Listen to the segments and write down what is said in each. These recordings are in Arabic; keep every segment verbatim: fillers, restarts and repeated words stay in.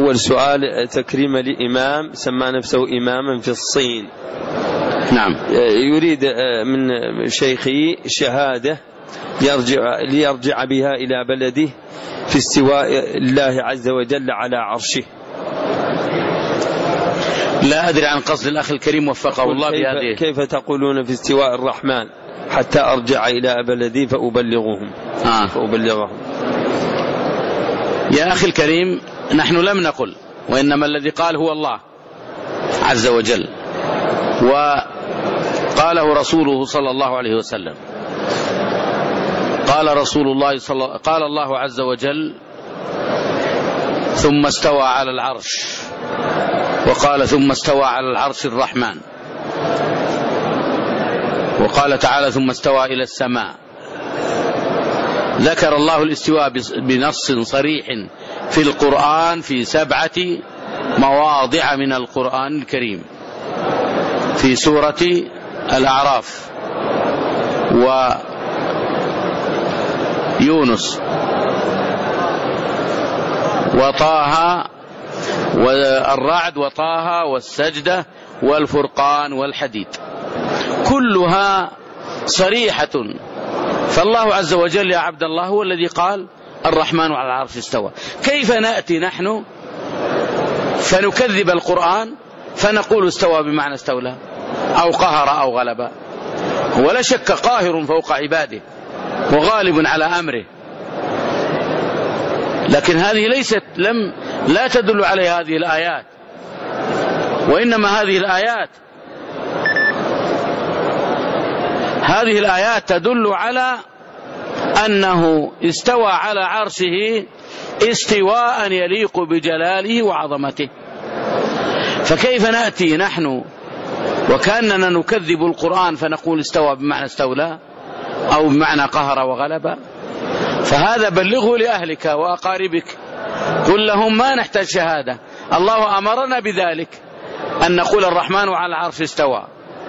أول سؤال تكريم لإمام سمى نفسه إماما في الصين. نعم. يريد من شيخي شهادة يرجع ليرجع بها إلى بلده في استواء الله عز وجل على عرشه. لا أدري عن قصد الأخ الكريم وفقه الله بهذه. كيف تقولون في استواء الرحمن حتى أرجع إلى بلدي فأبلغهم آه. فأبلغهم. يا أخي الكريم نحن لم نقل، وإنما الذي قال هو الله عز وجل، وقاله رسوله صلى الله عليه وسلم. قال رسول الله صلى قال الله عز وجل ثم استوى على العرش، وقال ثم استوى على العرش الرحمن، وقال تعالى ثم استوى إلى السماء. ذكر الله الاستواء بنص صريح في القرآن في سبعة مواضع من القرآن الكريم، في سورة الأعراف ويونس وطه والرعد وطه والسجدة والفرقان والحديد، كلها صريحة. فالله عز وجل يا عبد الله هو الذي قال الرحمن على العرش استوى. كيف نأتي نحن فنكذب القرآن فنقول استوى بمعنى استولى أو قهر أو غلب؟ ولا شك قاهر فوق عباده وغالب على أمره، لكن هذه ليست لم لا تدل عليه هذه الآيات، وإنما هذه الآيات هذه الآيات تدل على أنه استوى على عرشه استواء يليق بجلاله وعظمته. فكيف نأتي نحن وكأننا نكذب القرآن فنقول استوى بمعنى استولى أو بمعنى قهر وغلب؟ فهذا بلغه لأهلك وأقاربك، قل لهم ما نحتاج شهادة، الله أمرنا بذلك أن نقول الرحمن على العرش استوى.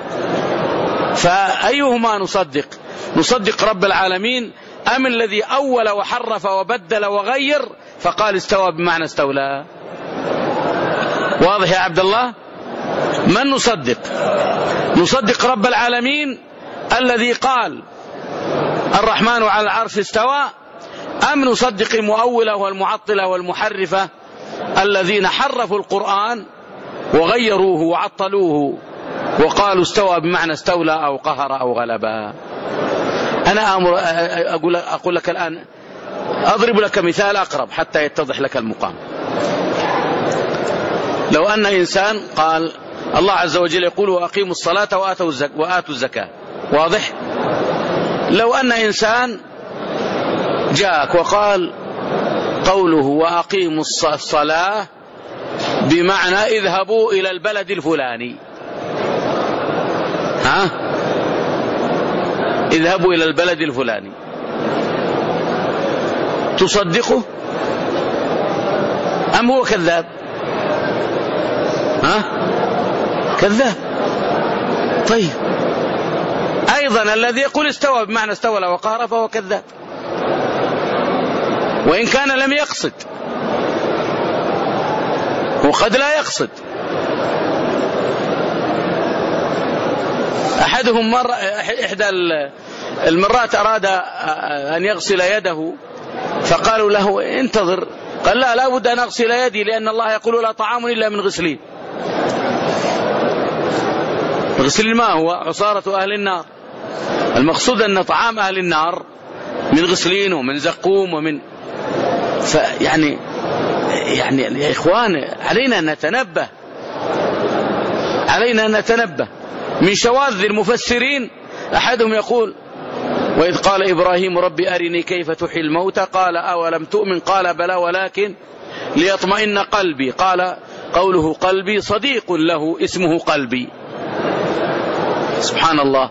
فأيهما نصدق؟ نصدق رب العالمين أم الذي أول وحرف وبدل وغير فقال استوى بمعنى استولى؟ واضح يا عبد الله؟ من نصدق؟ نصدق رب العالمين الذي قال الرحمن على العرش استوى، أم نصدق المؤولة والمعطلة والمحرفة الذين حرفوا القرآن وغيروه وعطلوه وقالوا استوى بمعنى استولى أو قهر أو غلب؟ أنا أمر أقول, أقول لك الآن، أضرب لك مثال أقرب حتى يتضح لك المقام. لو أن إنسان قال الله عز وجل يقول وأقيموا الصلاة وآتوا الزكاة، واضح؟ لو أن إنسان جاءك وقال قوله وأقيموا الصلاة بمعنى اذهبوا إلى البلد الفلاني، ها؟ اذهبوا إلى البلد الفلاني، تصدقه أم هو كذاب؟ ها؟ كذاب. طيب أيضا الذي يقول استوى بمعنى استولى وقهر فهو كذاب، وإن كان لم يقصد، وقد لا يقصد. أحدهم مرة إحدى المرات أراد أن يغسل يده فقالوا له انتظر، قال لا لا بد أن أغسل يدي لأن الله يقول لا طعام إلا من غسلين. غسل ما هو عصارة أهل النار، المقصود أن طعام أهل النار من غسلين ومن زقوم ومن فيعني يعني يا إخوان علينا أن نتنبه، علينا أن نتنبه. من شواذ المفسرين أحدهم يقول وإذ قال إبراهيم ربي أرني كيف تحيي الموتى قال أولم تؤمن قال بلى ولكن ليطمئن قلبي، قال قوله قلبي صديق له اسمه قلبي. سبحان الله.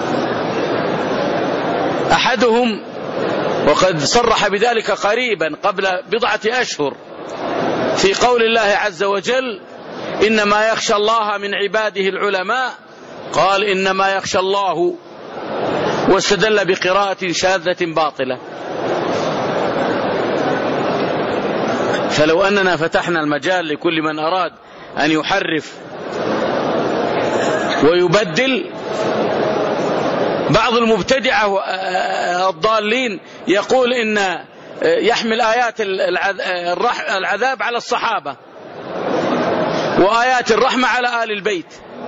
أحدهم وقد صرح بذلك قريبا قبل بضعة أشهر في قول الله عز وجل إنما يخشى الله من عباده العلماء، قال إنما يخشى الله، واستدل بقراءة شاذة باطلة. فلو أننا فتحنا المجال لكل من أراد أن يحرف ويبدل، بعض المبتدعة الضالين يقول إن يحمل آيات العذاب على الصحابة وآيات الرحمة على آل البيت.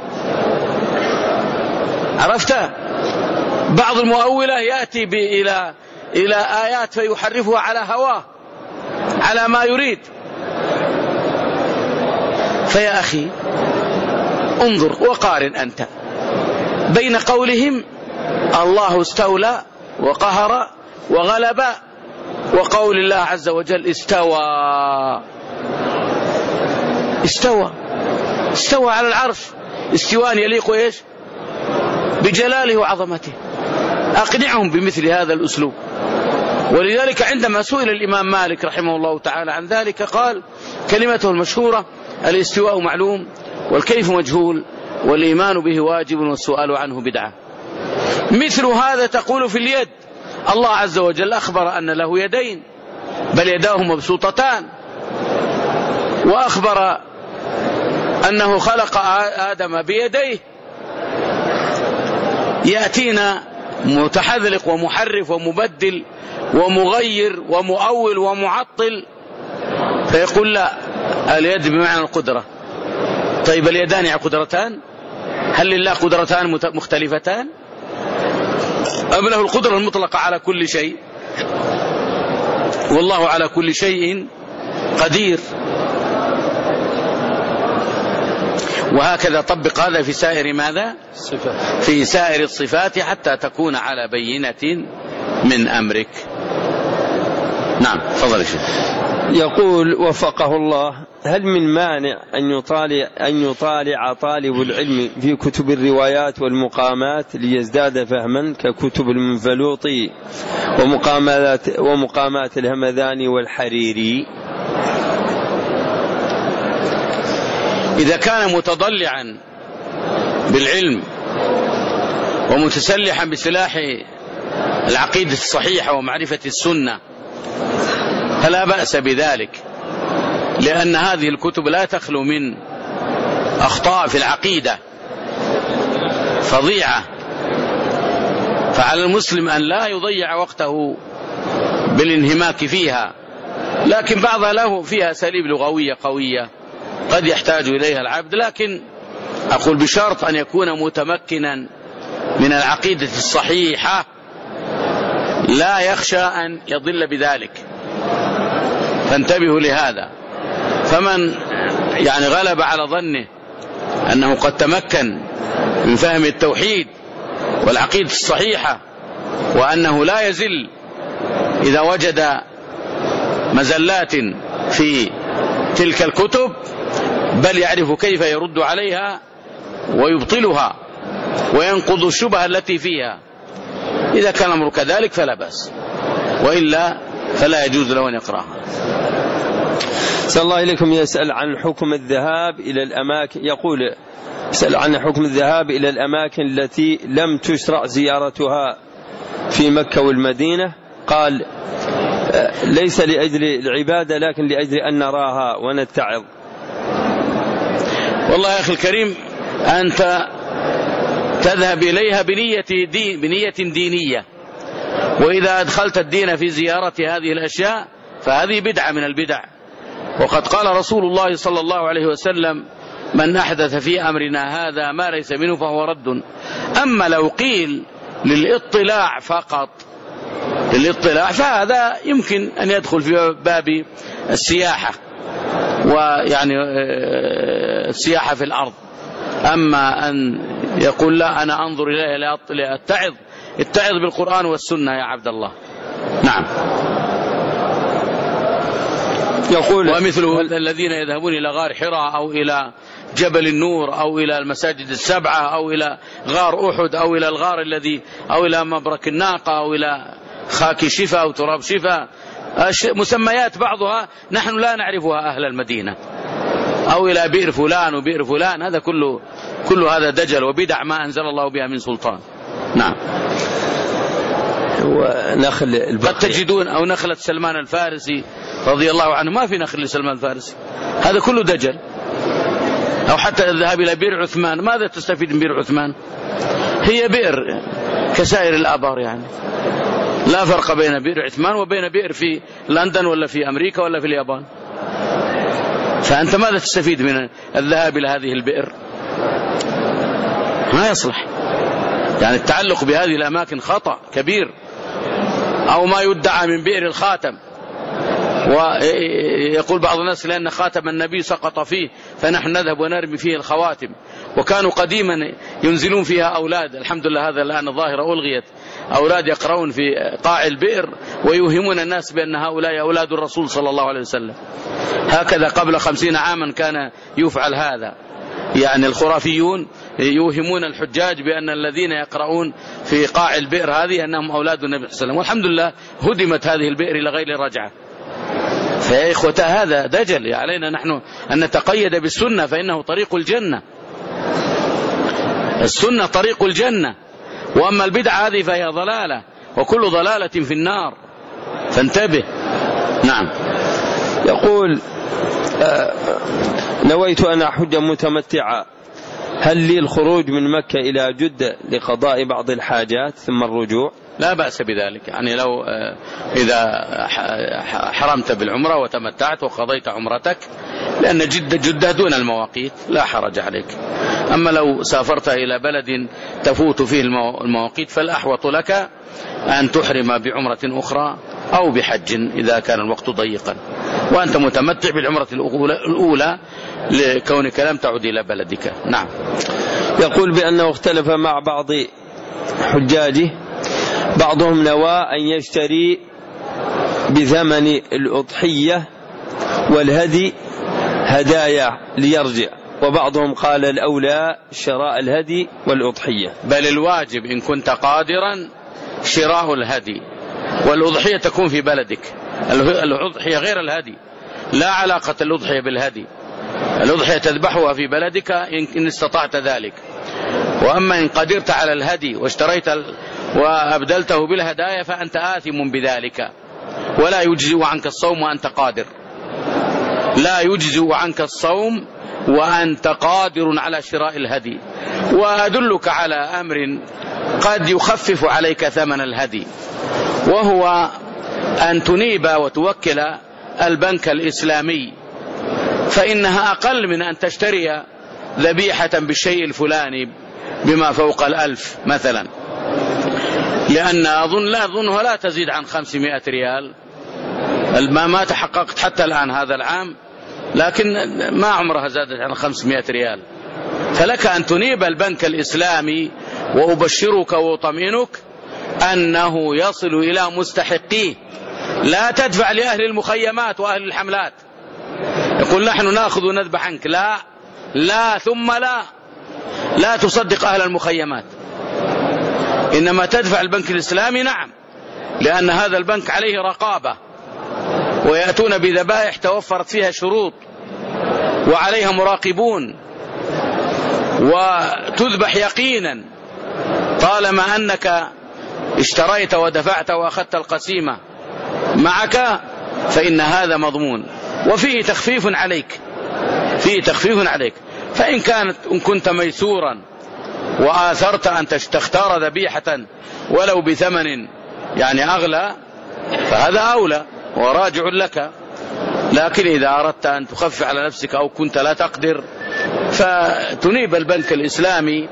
عرفت؟ بعض المؤولة يأتي إلى إلى آيات فيحرفها على هواه على ما يريد. فيا أخي انظر وقارن أنت بين قولهم الله استولى وقهر وغلب وقول الله عز وجل استوى استوى استوى على العرش استواء يليق إيش بجلاله وعظمته. أقنعهم بمثل هذا الأسلوب. ولذلك عندما سئل الإمام مالك رحمه الله تعالى عن ذلك قال كلمته المشهورة الاستواء معلوم والكيف مجهول والإيمان به واجب والسؤال عنه بدعة. مثل هذا تقول في اليد. الله عز وجل أخبر أن له يدين بل يداه مبسوطتان، وأخبر أنه خلق آدم بيديه. يأتينا متحذلق ومحرف ومبدل ومغير ومؤول ومعطل فيقول لا اليد بمعنى القدرة. طيب اليدان يعني قدرتان؟ هل لله قدرتان مختلفتان أم له القدرة المطلقة على كل شيء؟ والله على كل شيء قدير. وهكذا طبق هذا في سائر ماذا؟ في سائر الصفات حتى تكون على بينة من أمرك. نعم تفضل يا شيخ. يقول وفقه الله هل من مانع أن يطالع, أن يطالع طالب العلم في كتب الروايات والمقامات ليزداد فهما ككتب المنفلوطي ومقامات, ومقامات الهمذاني والحريري؟ إذا كان متضلعا بالعلم ومتسلحا بسلاح العقيدة الصحيحة ومعرفة السنة فلا بأس بذلك، لأن هذه الكتب لا تخلو من أخطاء في العقيدة فظيعة، فعلى المسلم أن لا يضيع وقته بالانهماك فيها، لكن بعضها له فيها أساليب لغوية قوية قد يحتاج إليها العبد، لكن أقول بشرط أن يكون متمكنا من العقيدة الصحيحة لا يخشى أن يضل بذلك، فانتبهوا لهذا. فمن يعني غلب على ظنه أنه قد تمكن من فهم التوحيد والعقيدة الصحيحة وأنه لا يزل إذا وجد مزلات في تلك الكتب، بل يعرف كيف يرد عليها ويبطلها وينقض الشبهة التي فيها، إذا كان الأمر كذلك فلا بأس، وإلا فلا يجوز له أن يقرأها. صلى الله إليكم يسأل عن حكم الذهاب إلى الأماكن، يقول يسأل عن حكم الذهاب إلى الأماكن التي لم تشرع زيارتها في مكة والمدينة. قال ليس لأجل العبادة لكن لأجل أن نراها ونتعظ. والله يا أخي الكريم أنت تذهب إليها بنية, دين بنية دينية، وإذا أدخلت الدين في زيارة هذه الأشياء فهذه بدعة من البدع. وقد قال رسول الله صلى الله عليه وسلم من أحدث في أمرنا هذا ما ليس منه فهو رد. أما لو قيل للإطلاع فقط للإطلاع فهذا يمكن أن يدخل في باب السياحة، ويعني السياحة في الأرض. أما أن يقول لا أنا أنظر إليه لأتعظ، اتعظ بالقرآن والسنة يا عبد الله. نعم. يقول ومثل الذين يذهبون إلى غار حراء أو إلى جبل النور أو إلى المساجد السبعة أو إلى غار أحد أو إلى الغار الذي أو إلى مبرك الناقة أو إلى خاك شفا أو تراب شفا، مسميات بعضها نحن لا نعرفها أهل المدينة، أو إلى بئر فلان وبئر فلان، هذا كله كل هذا دجل وبدع ما أنزل الله بها من سلطان. نعم. ونخل قد تجدون أو نخلة سلمان الفارسي رضي الله عنه ما في نخل لسلمان الفارسي، هذا كله دجل. أو حتى الذهاب إلى بئر عثمان، ماذا تستفيد من بئر عثمان؟ هي بئر كسائر الآبار، يعني لا فرق بين بئر عثمان وبين بئر في لندن ولا في أمريكا ولا في اليابان. فأنت ماذا تستفيد من الذهاب إلى هذه البئر؟ ما يصلح. يعني التعلق بهذه الأماكن خطأ كبير. أو ما يدعى من بئر الخاتم، ويقول بعض الناس لأن خاتم النبي سقط فيه فنحن نذهب ونرمي فيه الخواتم، وكانوا قديما ينزلون فيها أولاد، الحمد لله هذا الآن الظاهرة ألغيت، أولاد يقرؤون في قاع البئر ويوهمون الناس بأن هؤلاء أولاد الرسول صلى الله عليه وسلم. هكذا قبل خمسين عاما كان يفعل هذا، يعني الخرافيون يوهمون الحجاج بأن الذين يقرؤون في قاع البئر هذه أنهم أولاد النبي صلى الله عليه وسلم، والحمد لله هدمت هذه البئر إلى غير رجعة. فيا إخوة هذا دجل، علينا نحن أن نتقيد بالسنة فإنه طريق الجنة، السنة طريق الجنة، وأما البدعة هذه فهي ضلالة، وكل ضلالة في النار، فانتبه. نعم. يقول آه نويت أن أحج متمتعا، هل لي الخروج من مكة إلى جدة لقضاء بعض الحاجات ثم الرجوع؟ لا بأس بذلك، يعني لو إذا حرمت بالعمرة وتمتعت وقضيت عمرتك، لأن جدة جدة دون المواقيت لا حرج عليك. أما لو سافرت إلى بلد تفوت فيه المواقيت فالأحوط لك أن تحرم بعمرة أخرى أو بحج إذا كان الوقت ضيقا، وأنت متمتع بالعمرة الأولى لكونك لم تعد إلى بلدك. نعم. يقول بأنه اختلف مع بعض حجاجه، بعضهم نوى أن يشتري بثمن الأضحية والهدي هدايا ليرجع، وبعضهم قال الأولى شراء الهدي والأضحية. بل الواجب إن كنت قادرا شراء الهدي، والأضحية تكون في بلدك. الأضحية غير الهدي، لا علاقة الأضحية بالهدي، الأضحية تذبحها في بلدك إن استطعت ذلك. وأما إن قدرت على الهدي واشتريت وأبدلته بالهدايا فأنت آثم بذلك، ولا يجزئ عنك الصوم وأنت قادر، لا يجزئ عنك الصوم وأنت قادر على شراء الهدي. وأدلك على أمر قد يخفف عليك ثمن الهدي، وهو أن تنيب وتوكل البنك الإسلامي، فإنها أقل من أن تشتري ذبيحة بالشيء الفلاني بما فوق الألف مثلا، لأن أظن لا أظنها لا تزيد عن خمسمائة ريال، ما تحققت حتى الآن هذا العام، لكن ما عمرها زادت عن خمسمائة ريال. فلك أن تنيب البنك الإسلامي، وأبشرك وأطمئنك أنه يصل إلى مستحقيه. لا تدفع لأهل المخيمات وأهل الحملات، يقول نحن نأخذ ونذبح عنك، لا لا ثم لا، لا تصدق أهل المخيمات، إنما تدفع البنك الإسلامي. نعم، لأن هذا البنك عليه رقابة، ويأتون بذبائح توفرت فيها شروط وعليها مراقبون، وتذبح يقينا طالما أنك اشتريت ودفعت وأخذت القسيمة معك، فإن هذا مضمون، وفيه تخفيف عليك، فيه تخفيف عليك. فإن كانت إن كنت ميسورا وآثرت أن تختار ذبيحة ولو بثمن يعني أغلى فهذا أولى وراجع لك. لكن إذا أردت أن تخفف على نفسك أو كنت لا تقدر فتنيب البنك الإسلامي،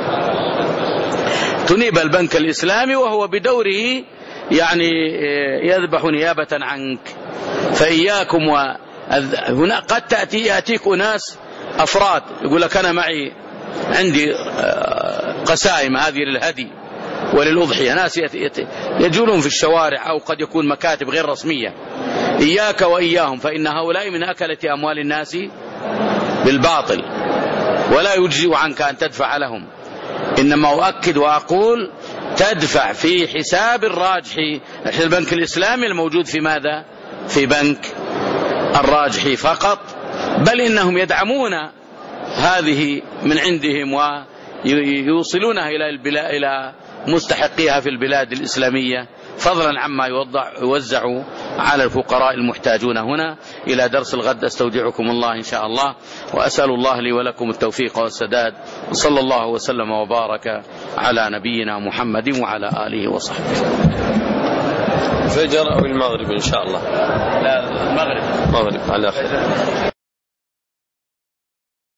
تنيب البنك الإسلامي وهو بدوره يعني يذبح نيابة عنك. فإياكم و... هنا قد تأتي يأتيك أناس أفراد يقول لك أنا معي عندي قسائم هذه للهدي وللأضحية، ناس يجولون في الشوارع أو قد يكون مكاتب غير رسمية. إياك وإياهم، فإن هؤلاء من أكلة أموال الناس بالباطل، ولا يجزئ عنك أن تدفع لهم، إنما أؤكد وأقول تدفع في حساب الراجح، البنك الإسلامي الموجود في ماذا؟ في بنك الراجح فقط، بل إنهم يدعمون هذه من عندهم ويوصلونها إلى البلاد إلى مستحقيها في البلاد الإسلامية فضلا عما يوزع على الفقراء المحتاجون هنا. إلى درس الغد أستودعكم الله إن شاء الله، وأسأل الله لي ولكم التوفيق والسداد، وصلى الله وسلم وبارك على نبينا محمد وعلى آله وصحبه. فجر أو المغرب إن شاء الله؟ لا، المغرب. مغرب على خير.